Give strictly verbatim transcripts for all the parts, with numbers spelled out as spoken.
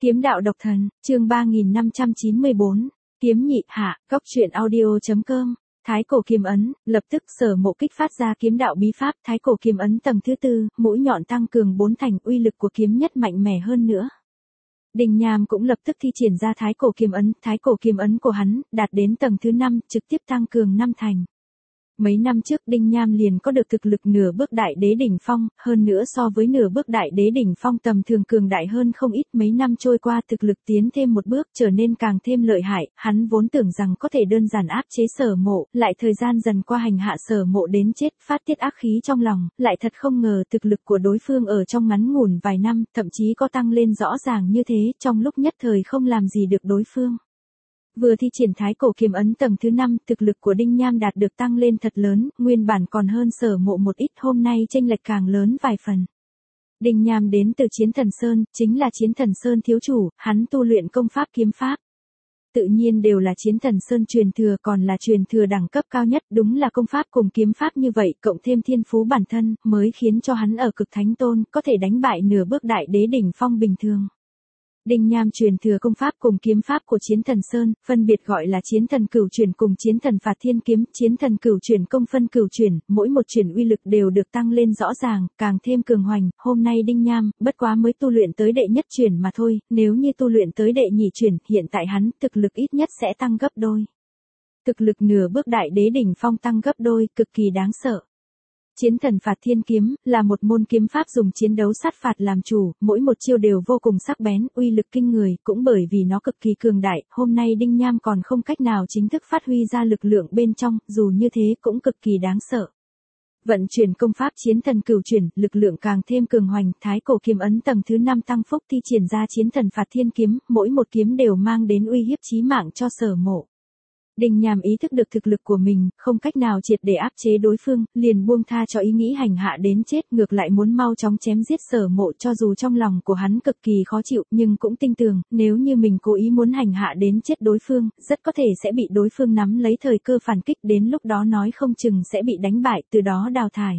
Kiếm đạo độc thần, chương ba nghìn năm trăm chín mươi bốn, kiếm nhị hạ, góc truyện audio.com, Thái cổ kiếm ấn, lập tức Sở Mộ kích phát ra kiếm đạo bí pháp Thái cổ kiếm ấn tầng thứ tư, mũi nhọn tăng cường bốn thành, uy lực của kiếm nhất mạnh mẽ hơn nữa. Đinh Nham cũng lập tức thi triển ra Thái cổ kiếm ấn, Thái cổ kiếm ấn của hắn, đạt đến tầng thứ năm, trực tiếp tăng cường năm thành. Mấy năm trước Đinh Nham liền có được thực lực nửa bước đại đế đỉnh phong, hơn nữa so với nửa bước đại đế đỉnh phong tầm thường cường đại hơn không ít. Mấy năm trôi qua thực lực tiến thêm một bước, trở nên càng thêm lợi hại, hắn vốn tưởng rằng có thể đơn giản áp chế Sở Mộ, lại thời gian dần qua hành hạ Sở Mộ đến chết, phát tiết ác khí trong lòng, lại thật không ngờ thực lực của đối phương ở trong ngắn ngủn vài năm, thậm chí có tăng lên rõ ràng như thế, trong lúc nhất thời không làm gì được đối phương. Vừa thi triển Thái cổ kiếm ấn tầng thứ năm, thực lực của Đinh Nham đạt được tăng lên thật lớn, nguyên bản còn hơn Sở Mộ một ít, hôm nay chênh lệch càng lớn vài phần. Đinh Nham đến từ Chiến Thần Sơn, chính là Chiến Thần Sơn thiếu chủ, hắn tu luyện công pháp kiếm pháp. Tự nhiên đều là Chiến Thần Sơn truyền thừa, còn là truyền thừa đẳng cấp cao nhất, đúng là công pháp cùng kiếm pháp như vậy, cộng thêm thiên phú bản thân, mới khiến cho hắn ở cực thánh tôn, có thể đánh bại nửa bước đại đế đỉnh phong bình thường. Đinh Nham truyền thừa công pháp cùng kiếm pháp của Chiến Thần Sơn, phân biệt gọi là Chiến Thần Cửu Chuyển cùng Chiến Thần Phạt Thiên Kiếm, Chiến Thần Cửu Chuyển công phân cửu chuyển, mỗi một chuyển uy lực đều được tăng lên rõ ràng, càng thêm cường hoành. Hôm nay Đinh Nham, bất quá mới tu luyện tới đệ nhất chuyển mà thôi, nếu như tu luyện tới đệ nhị chuyển, hiện tại hắn, thực lực ít nhất sẽ tăng gấp đôi. Thực lực nửa bước đại đế đỉnh phong tăng gấp đôi, cực kỳ đáng sợ. Chiến Thần Phạt Thiên Kiếm, là một môn kiếm pháp dùng chiến đấu sát phạt làm chủ, mỗi một chiêu đều vô cùng sắc bén, uy lực kinh người, cũng bởi vì nó cực kỳ cường đại, hôm nay Đinh Nham còn không cách nào chính thức phát huy ra lực lượng bên trong, dù như thế cũng cực kỳ đáng sợ. Vận chuyển công pháp Chiến Thần Cửu Chuyển, lực lượng càng thêm cường hoành, Thái cổ kiếm ấn tầng thứ năm tăng phúc thi triển ra Chiến Thần Phạt Thiên Kiếm, mỗi một kiếm đều mang đến uy hiếp chí mạng cho Sở Mộ. Đinh Nham ý thức được thực lực của mình, không cách nào triệt để áp chế đối phương, liền buông tha cho ý nghĩ hành hạ đến chết, ngược lại muốn mau chóng chém giết Sở Mộ, cho dù trong lòng của hắn cực kỳ khó chịu, nhưng cũng tin tưởng, nếu như mình cố ý muốn hành hạ đến chết đối phương, rất có thể sẽ bị đối phương nắm lấy thời cơ phản kích, đến lúc đó nói không chừng sẽ bị đánh bại, từ đó đào thải.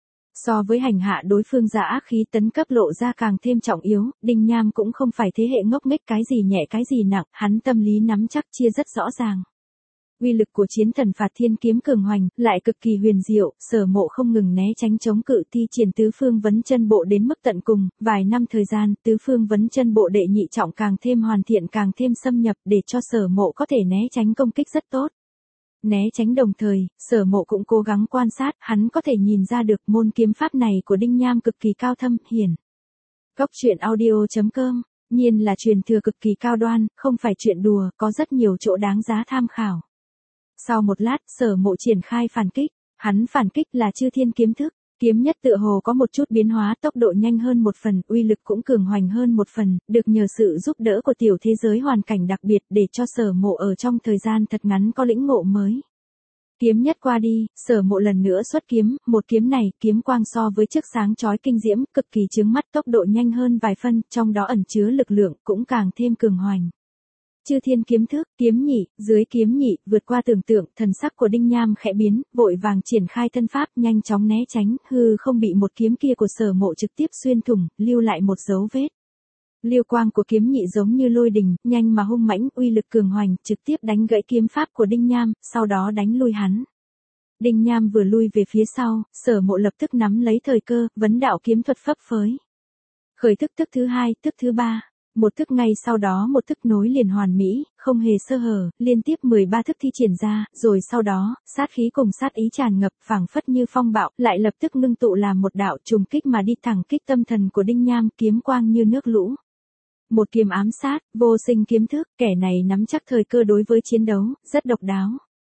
So với hành hạ đối phương ra ác khí tấn cấp lộ ra càng thêm trọng yếu, Đinh Nham cũng không phải thế hệ ngốc nghếch cái gì nhẹ cái gì nặng, hắn tâm lý nắm chắc chia rất rõ ràng. Uy lực của Chiến Thần Phạt Thiên Kiếm cường hoành, lại cực kỳ huyền diệu, Sở Mộ không ngừng né tránh chống cự thi triển tứ phương vấn chân bộ đến mức tận cùng, vài năm thời gian, tứ phương vấn chân bộ đệ nhị trọng càng thêm hoàn thiện càng thêm xâm nhập để cho Sở Mộ có thể né tránh công kích rất tốt. Né tránh đồng thời, Sở Mộ cũng cố gắng quan sát, hắn có thể nhìn ra được môn kiếm pháp này của Đinh Nham cực kỳ cao thâm, hiển. Góc truyện audio.com, nhiên là truyền thừa cực kỳ cao đoan, không phải chuyện đùa, có rất nhiều chỗ đáng giá tham khảo. Sau một lát, Sở Mộ triển khai phản kích, hắn phản kích là Chư Thiên Kiếm Thức, kiếm nhất tựa hồ có một chút biến hóa, tốc độ nhanh hơn một phần, uy lực cũng cường hoành hơn một phần, được nhờ sự giúp đỡ của tiểu thế giới hoàn cảnh đặc biệt để cho Sở Mộ ở trong thời gian thật ngắn có lĩnh ngộ mới. Kiếm nhất qua đi, Sở Mộ lần nữa xuất kiếm, một kiếm này, kiếm quang so với trước sáng chói kinh diễm, cực kỳ chướng mắt, tốc độ nhanh hơn vài phân, trong đó ẩn chứa lực lượng cũng càng thêm cường hoành. Chư Thiên Kiếm Thức, kiếm nhị, dưới kiếm nhị, vượt qua tưởng tượng, thần sắc của Đinh Nham khẽ biến, vội vàng triển khai thân pháp, nhanh chóng né tránh, hư không bị một kiếm kia của Sở Mộ trực tiếp xuyên thủng, lưu lại một dấu vết. Liêu quang của kiếm nhị giống như lôi đình, nhanh mà hung mãnh, uy lực cường hoành, trực tiếp đánh gãy kiếm pháp của Đinh Nham, sau đó đánh lui hắn. Đinh Nham vừa lui về phía sau, Sở Mộ lập tức nắm lấy thời cơ, vấn đạo kiếm thuật phấp phới. Khởi thức thức thứ hai, thức thứ ba. Một thức ngay sau đó một thức nối liền hoàn mỹ, không hề sơ hở, liên tiếp mười ba thức thi triển ra, rồi sau đó, sát khí cùng sát ý tràn ngập, phảng phất như phong bạo, lại lập tức ngưng tụ làm một đạo trùng kích mà đi thẳng kích tâm thần của Đinh Nham, kiếm quang như nước lũ. Một kiếm ám sát, vô sinh kiếm thức, kẻ này nắm chắc thời cơ đối với chiến đấu, rất độc đáo.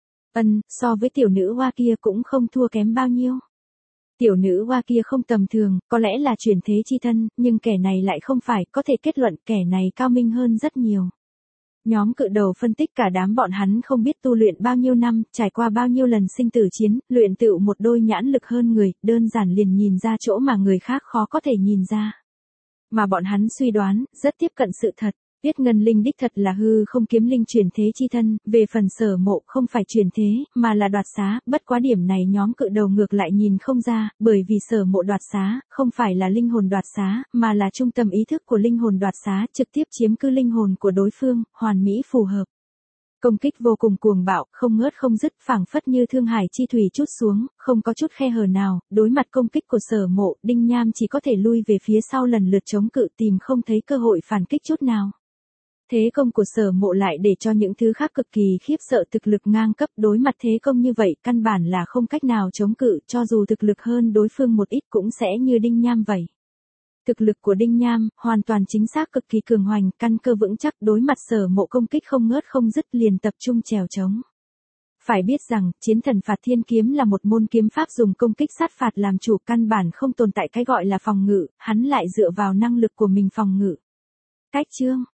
Ân, so với tiểu nữ hoa kia cũng không thua kém bao nhiêu. Tiểu nữ hoa kia không tầm thường, có lẽ là chuyển thế chi thân, nhưng kẻ này lại không phải, có thể kết luận kẻ này cao minh hơn rất nhiều. Nhóm cự đầu phân tích cả đám bọn hắn không biết tu luyện bao nhiêu năm, trải qua bao nhiêu lần sinh tử chiến, luyện tựu một đôi nhãn lực hơn người, đơn giản liền nhìn ra chỗ mà người khác khó có thể nhìn ra. Mà bọn hắn suy đoán, rất tiếp cận sự thật. Tuyết Ngân Linh đích thật là hư không kiếm linh chuyển thế chi thân, về phần Sở Mộ không phải chuyển thế, mà là đoạt xá, bất quá điểm này nhóm cự đầu ngược lại nhìn không ra, bởi vì Sở Mộ đoạt xá, không phải là linh hồn đoạt xá, mà là trung tâm ý thức của linh hồn đoạt xá, trực tiếp chiếm cứ linh hồn của đối phương, hoàn mỹ phù hợp. Công kích vô cùng cuồng bạo, không ngớt không dứt, phảng phất như thương hải chi thủy trút xuống, không có chút khe hở nào, đối mặt công kích của Sở Mộ, Đinh Nham chỉ có thể lui về phía sau lần lượt chống cự, tìm không thấy cơ hội phản kích chút nào. Thế công của Sở Mộ lại để cho những thứ khác cực kỳ khiếp sợ, thực lực ngang cấp, đối mặt thế công như vậy, căn bản là không cách nào chống cự, cho dù thực lực hơn đối phương một ít cũng sẽ như Đinh Nham vậy. Thực lực của Đinh Nham, hoàn toàn chính xác cực kỳ cường hoành, căn cơ vững chắc, đối mặt Sở Mộ công kích không ngớt không dứt, liền tập trung trèo trống. Phải biết rằng, chiến thần phạt thiên kiếm là một môn kiếm pháp dùng công kích sát phạt làm chủ, căn bản không tồn tại cái gọi là phòng ngự, hắn lại dựa vào năng lực của mình phòng ngự. Cách chương